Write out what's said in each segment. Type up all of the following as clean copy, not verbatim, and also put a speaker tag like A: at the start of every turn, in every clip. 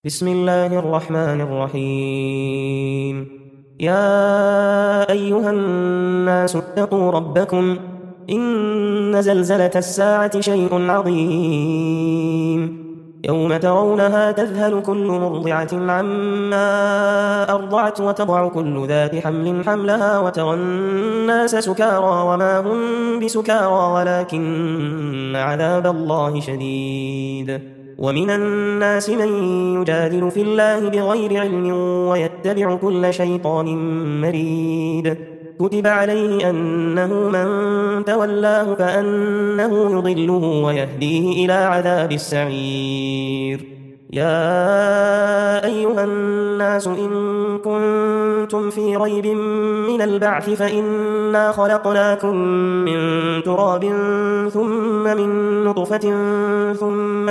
A: بسم الله الرحمن الرحيم. يا أيها الناس اتقوا ربكم، إن زلزلة الساعة شيء عظيم. يوم ترونها تذهل كل مرضعة عما أرضعت وتضع كل ذات حمل حملها وترى الناس سكارى وما هم بسكارى ولكن عذاب الله شديد. ومن الناس من يجادل في الله بغير علم ويتبع كل شيطان مريد. كتب عليه أنه من تولاه فأنه يضله ويهديه إلى عذاب السعير. يا أيها الناس إن كنتم في ريب من البعث فإنا خلقناكم من تراب ثم من نطفة ثم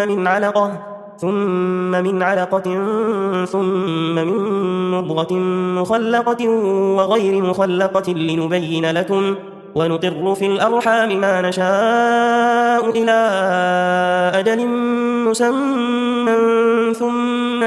A: من علقة ثم من مضغة مخلقة وغير مخلقة لنبين لكم، ونقر في الأرحام ما نشاء إلى أجل مسمى ثم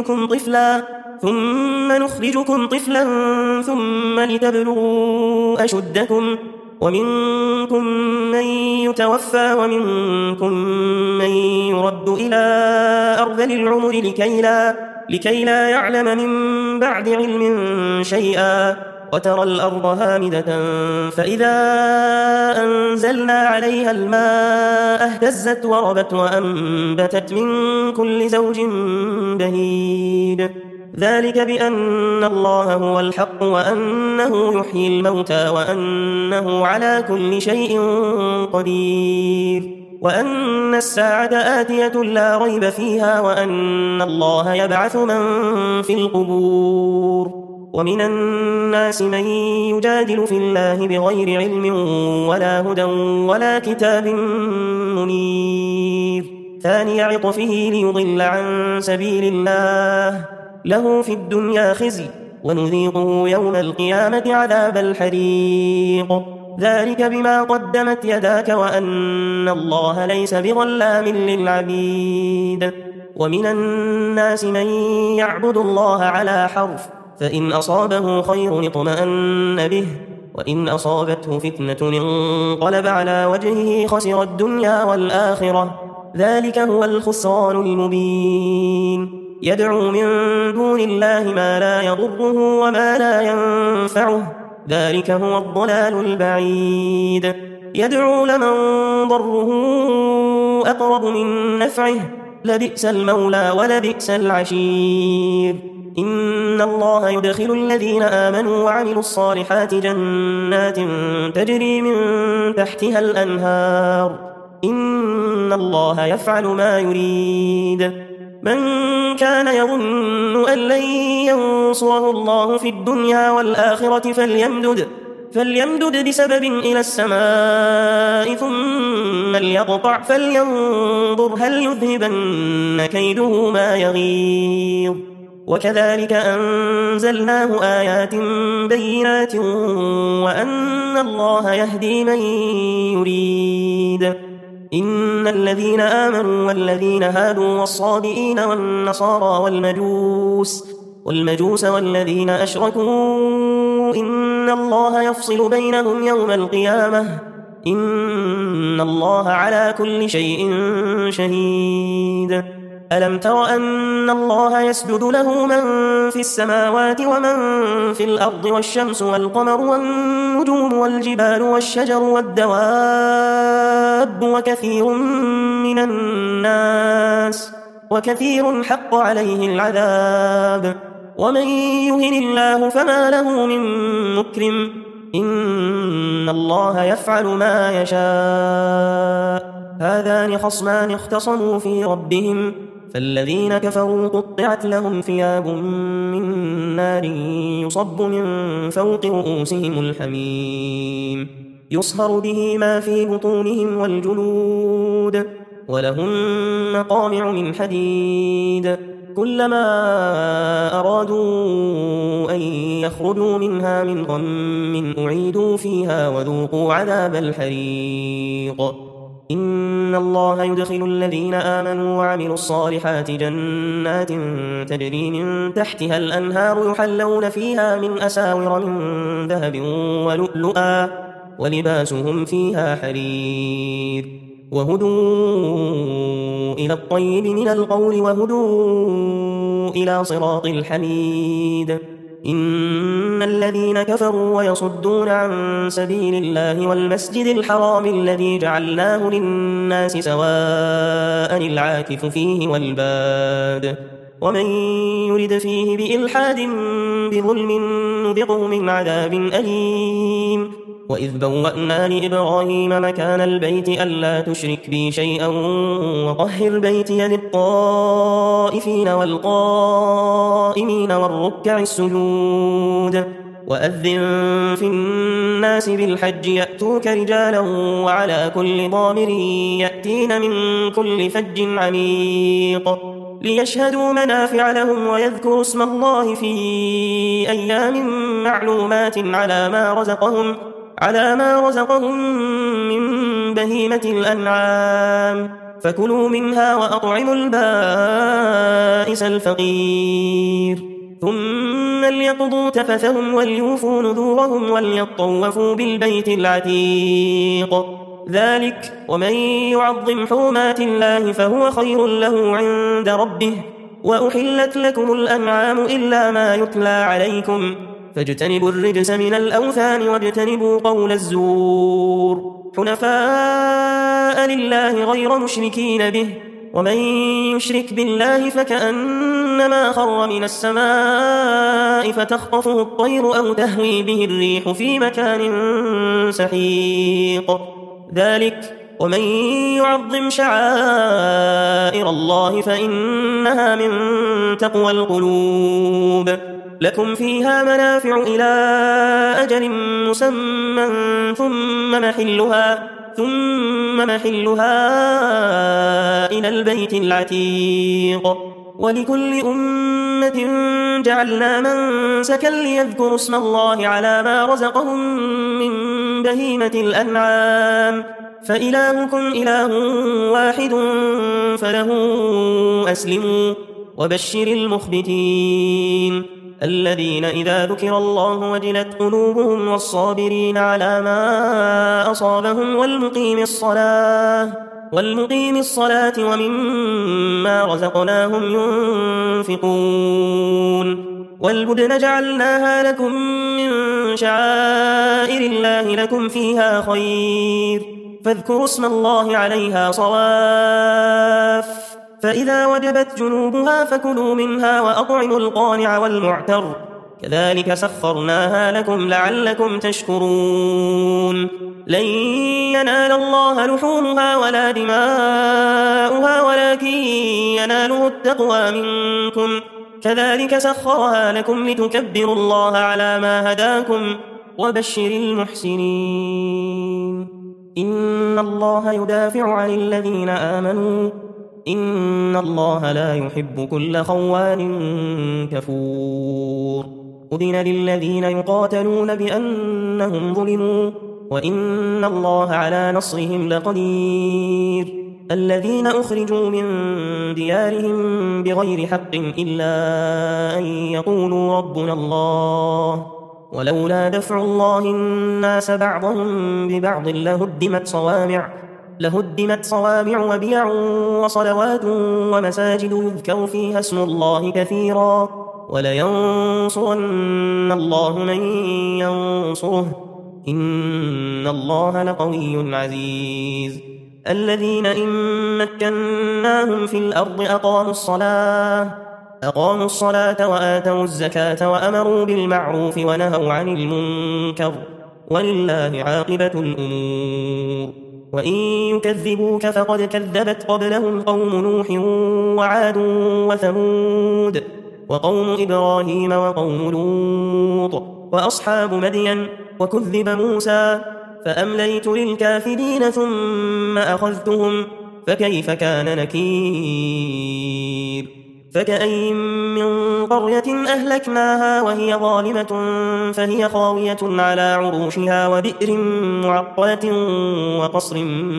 A: نخرجكم طفلا ثم لتبلغوا أشدكم، ومنكم من يتوفى ومنكم من يرد إلى أرذل العمر لكي لا يعلم من بعد علم شيئا. وترى الأرض هامدة فإذا أنزلنا عليها الماء اهتزت وربت وأنبتت من كل زوج بهيج. ذلك بأن الله هو الحق وأنه يحيي الموتى وأنه على كل شيء قدير، وأن الساعة آتية لا ريب فيها، وأن الله يبعث من في القبور. ومن الناس من يجادل في الله بغير علم ولا هدى ولا كتاب منير. ثاني عطفه ليضل عن سبيل الله، له في الدنيا خزي ونذيقه يوم القيامة عذاب الحريق. ذلك بما قدمت يداك وأن الله ليس بظلام للعبيد. ومن الناس من يعبد الله على حرف، فإن أصابه خير اطمأن به، وإن أصابته فتنة انقلب على وجهه خسر الدنيا والآخرة. ذلك هو الخسران المبين. يدعو من دون الله ما لا يضره وما لا ينفعه، ذلك هو الضلال البعيد. يدعو لمن ضره أقرب من نفعه، لبئس المولى ولبئس العشير. إن الله يدخل الذين آمنوا وعملوا الصالحات جنات تجري من تحتها الأنهار، إن الله يفعل ما يريد. من كان يظن أن لن ينصره الله في الدنيا والآخرة فليمدد بسبب إلى السماء ثم ليقطع فلينظر هل يذهبن كيده ما يغيظ. وكذلك أنزلناه آيات بينات وأن الله يهدي من يريد. إن الذين آمنوا والذين هادوا والصابئين والنصارى والمجوس والذين أشركوا إن الله يفصل بينهم يوم القيامة، إن الله على كل شيء شهيد. ألم تر أن الله يسجد له من في السماوات ومن في الأرض والشمس والقمر والنجوم والجبال والشجر والدواب وكثير حق عليه العذاب. ومن يهن الله فما له من مكرم، إن الله يفعل ما يشاء. هذان خصمان اختصموا في ربهم، فالذين كفروا قطعت لهم ثياب من نار يصب من فوق رؤوسهم الحميم، يصهر به ما في بطونهم والجلود، ولهم مقامع من حديد. كلما أرادوا أن يخرجوا منها من غم أعيدوا فيها وذوقوا عذاب الحريق. إن الله يدخل الذين آمنوا وعملوا الصالحات جنات تجري من تحتها الأنهار يحلون فيها من أساور من ذهب ولؤلؤا ولباسهم فيها حرير وهدوا إلى الطيب من القول وهدوا إلى صراط الحميد. إن الذين كفروا ويصدون عن سبيل الله والمسجد الحرام الذي جعلناه للناس سواء العاكف فيه والباد ومن يرد فيه بإلحاد بظلم نذقه من عذاب أليم. وإذ بوأنا لإبراهيم مكان البيت ألا تشرك بي شيئا وطهر بيتي للطائفين والقائمين والركع السجود وأذن في الناس بالحج يأتوك رجالا وعلى كل ضامر يأتين من كل فج عميق ليشهدوا منافع لهم ويذكروا اسم الله في أيام معلومات على ما رزقهم من بهيمة الأنعام فكلوا منها وأطعموا البائس الفقير ثم ليقضوا تفثهم وليوفوا نذورهم وليطوفوا بالبيت العتيق ذلك ومن يعظم حرمات الله فهو خير له عند ربه. وأحلت لكم الأنعام إلا ما يتلى عليكم فاجتنبوا الرجس من الأوثان واجتنبوا قول الزور حنفاء لله غير مشركين به ومن يشرك بالله فكأنما خر من السماء فتخطفه الطير أو تهوي به الريح في مكان سحيق ذلك ومن يعظم شعائر الله فإنها من تقوى القلوب. لكم فيها منافع إلى أجل مسمى ثم محلها إلى البيت العتيق ولكل أمة جعلنا منسكا ليذكروا اسم الله على ما رزقهم من بهيمة الأنعام فإلهكم إله واحد فله أسلموا. وبشر المخبتين الذين إذا ذكر الله وجلت قلوبهم والصابرين على ما أصابهم والمقيم الصلاة ومما رزقناهم ينفقون. والبدن جعلناها لكم من شعائر الله لكم فيها خير فاذكروا اسم الله عليها صواف فإذا وجبت جنوبها فكلوا منها وأطعموا القانع والمعتر كذلك سخرناها لكم لعلكم تشكرون. لن ينال الله لحومها ولا دماؤها ولكن يناله التقوى منكم كذلك سخرها لكم لتكبروا الله على ما هداكم وبشر المحسنين. إن الله يدافع عن الذين آمنوا إن الله لا يحب كل خوان كفور. أذن للذين يقاتلون بأنهم ظلموا وإن الله على نصرهم لقدير. الذين أخرجوا من ديارهم بغير حق إلا أن يقولوا ربنا الله ولولا دفع الله الناس بعضهم ببعض لهدمت صوامع وبيع وصلوات ومساجد يذكر فيها اسم الله كثيرا ولينصرن الله من ينصره إن الله لقوي عزيز. الذين إن مكناهم في الأرض أقاموا الصلاة وآتوا الزكاة وأمروا بالمعروف ونهوا عن المنكر ولله عاقبة الأمور. وإن يكذبوك فقد كذبت قبلهم قوم نوح وعاد وثمود وقوم إبراهيم وقوم لوط وأصحاب مدين وكذب موسى فأمليت للكافرين ثم أخذتهم فكيف كان نكير. فكأين من قرية أهلكناها وهي ظالمة فهي خاوية على عروشها وبئر معطلة وقصر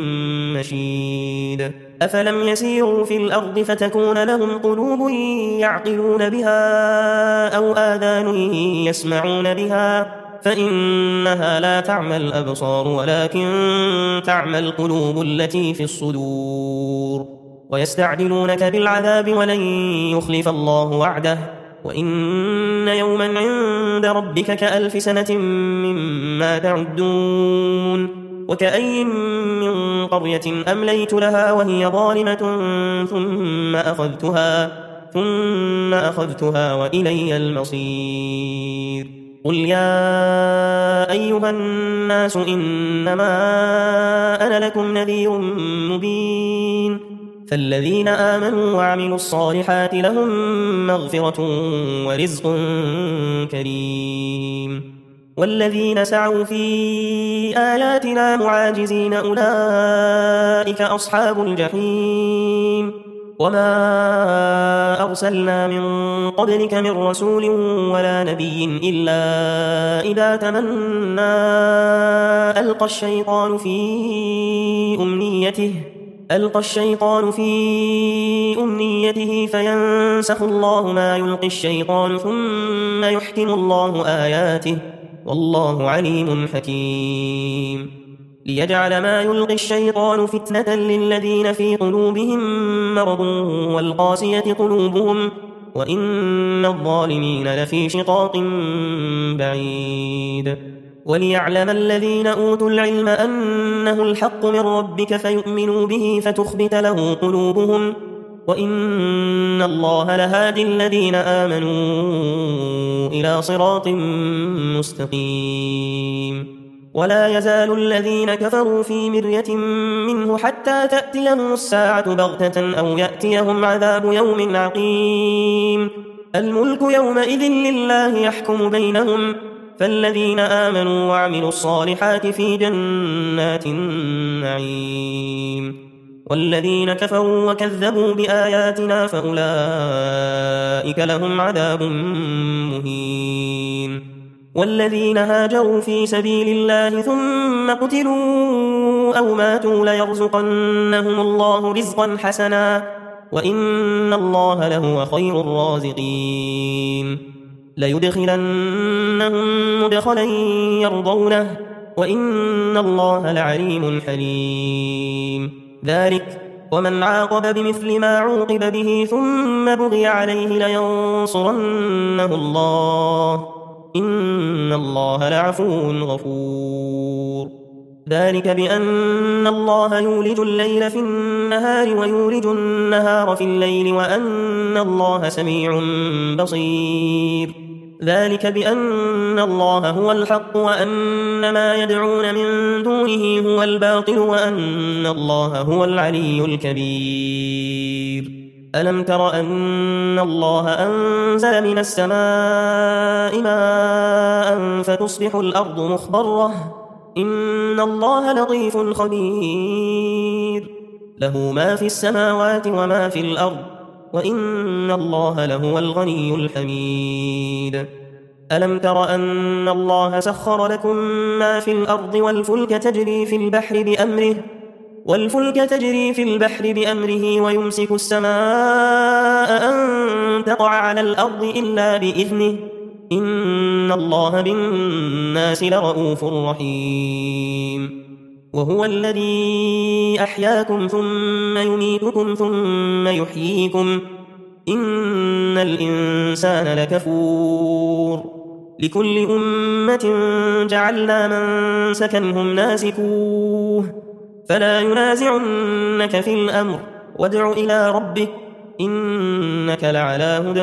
A: مشيد أفلم يسيروا في الأرض فتكون لهم قلوب يعقلون بها أو آذان يسمعون بها فإنها لا تعمى الأبصار ولكن تعمى القلوب التي في الصدور ويستعجلونك بالعذاب ولن يخلف الله وعده وإن يوما عند ربك كألف سنة مما تعدون وكأين من قرية أمليت لها وهي ظالمة ثم أخذتها وإلي المصير قل يا أيها الناس إنما أنا لكم نذير مبين فالذين آمنوا وعملوا الصالحات لهم مغفرة ورزق كريم والذين سعوا في آياتنا معاجزين أولئك أصحاب الجحيم وما أرسلنا من قبلك من رسول ولا نبي إلا إذا تمنى ألقى الشيطان في أمنيته فينسخ الله ما يلقي الشيطان ثم يحكم الله آياته والله عليم حكيم ليجعل ما يلقي الشيطان فتنة للذين في قلوبهم مرض والقاسية قلوبهم وإن الظالمين لفي شقاق بعيد وليعلم الذين أوتوا العلم أنه الحق من ربك فيؤمنوا به فتخبت له قلوبهم وإن الله لهادي الذين آمنوا إلى صراط مستقيم ولا يزال الذين كفروا في مرية منه حتى تأتيهم الساعة بغتة أو يأتيهم عذاب يوم عقيم الملك يومئذ لله يحكم بينهم فالذين آمنوا وعملوا الصالحات في جنات النعيم والذين كفروا وكذبوا بآياتنا فأولئك لهم عذاب مهين والذين هاجروا في سبيل الله ثم قتلوا أو ماتوا ليرزقنهم الله رزقا حسنا وإن الله لهو خير الرازقين ليدخلنهم مدخلا يرضونه وإن الله لعليم حليم ذلك ومن عاقب بمثل ما عوقب به ثم بغي عليه لينصرنه الله إن الله لعفو غفور ذلك بأن الله يولج الليل في النهار ويولج النهار في الليل وأن الله سميع بصير ذلك بأن الله هو الحق وأن ما يدعون من دونه هو الباطل وأن الله هو العلي الكبير ألم تر أن الله أنزل من السماء ماء فتصبح الأرض مخضرة إن الله لطيف خبير له ما في السماوات وما في الأرض وإن الله لهو الغني الحميد ألم تر أن الله سخر لكم ما في الأرض والفلك تجري في البحر بأمره ويمسك السماء أن تقع على الأرض إلا بإذنه إن الله بالناس لرؤوف رحيم وهو الذي أحياكم ثم يميتكم ثم يحييكم إن الإنسان لكفور لكل أمة جعلنا من سكنهم ناسكوه فلا ينازعنك في الأمر وادع إلى ربك إنك لعلى هدى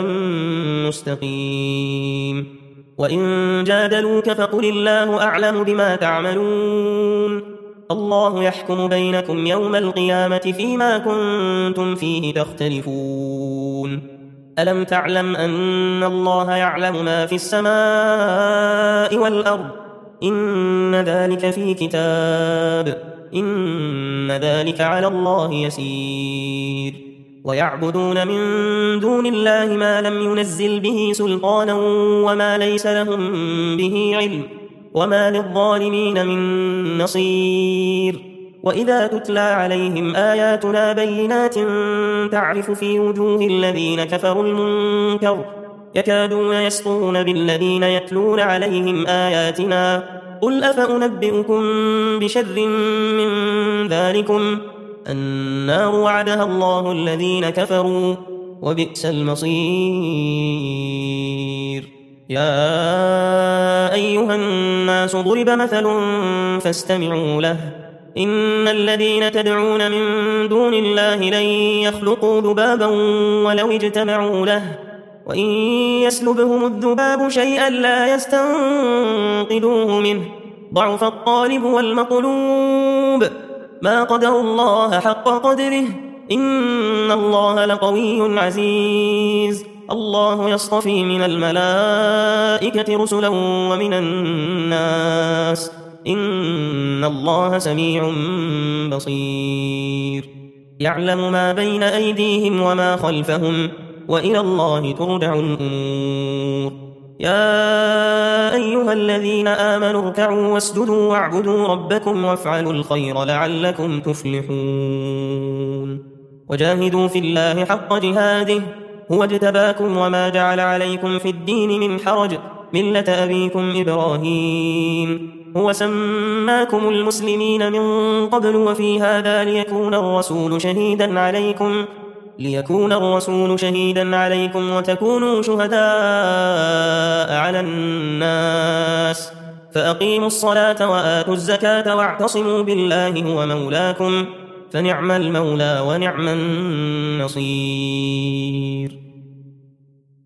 A: مستقيم وإن جادلوك فقل الله أعلم بما تعملون الله يحكم بينكم يوم القيامة فيما كنتم فيه تختلفون ألم تعلم أن الله يعلم ما في السماء والأرض إن ذلك في كتاب إن ذلك على الله يسير ويعبدون من دون الله ما لم ينزل به سلطانا وما ليس لهم به علم وما للظالمين من نصير. وإذا تتلى عليهم آياتنا بينات تعرف في وجوه الذين كفروا المنكر يكادون يسطون بالذين يتلون عليهم آياتنا قل أفأنبئكم بشر من ذلكم النار وعدها الله الذين كفروا وبئس المصير. يا أيها الناس ضرب مثل فاستمعوا له إن الذين تدعون من دون الله لن يخلقوا ذبابا ولو اجتمعوا له وإن يسلبهم الذباب شيئا لا يستنقذوه منه ضعف الطالب والمطلوب ما قدروا الله حق قدره إن الله لقوي عزيز. الله يصطفي من الملائكة رسلا ومن الناس إن الله سميع بصير. يعلم ما بين أيديهم وما خلفهم وإلى الله ترجع الأمور. يا أيها الذين آمنوا اركعوا واسجدوا واعبدوا ربكم وافعلوا الخير لعلكم تفلحون. وجاهدوا في الله حق جهاده هو اجتباكم وما جعل عليكم في الدين من حرج ملة أبيكم إبراهيم هو سماكم المسلمين من قبل وفي هذا ليكون الرسول شهيدا عليكم وتكونوا شهداء على الناس فأقيموا الصلاة وآتوا الزكاة واعتصموا بالله هو مولاكم فنعم المولى ونعم النصير.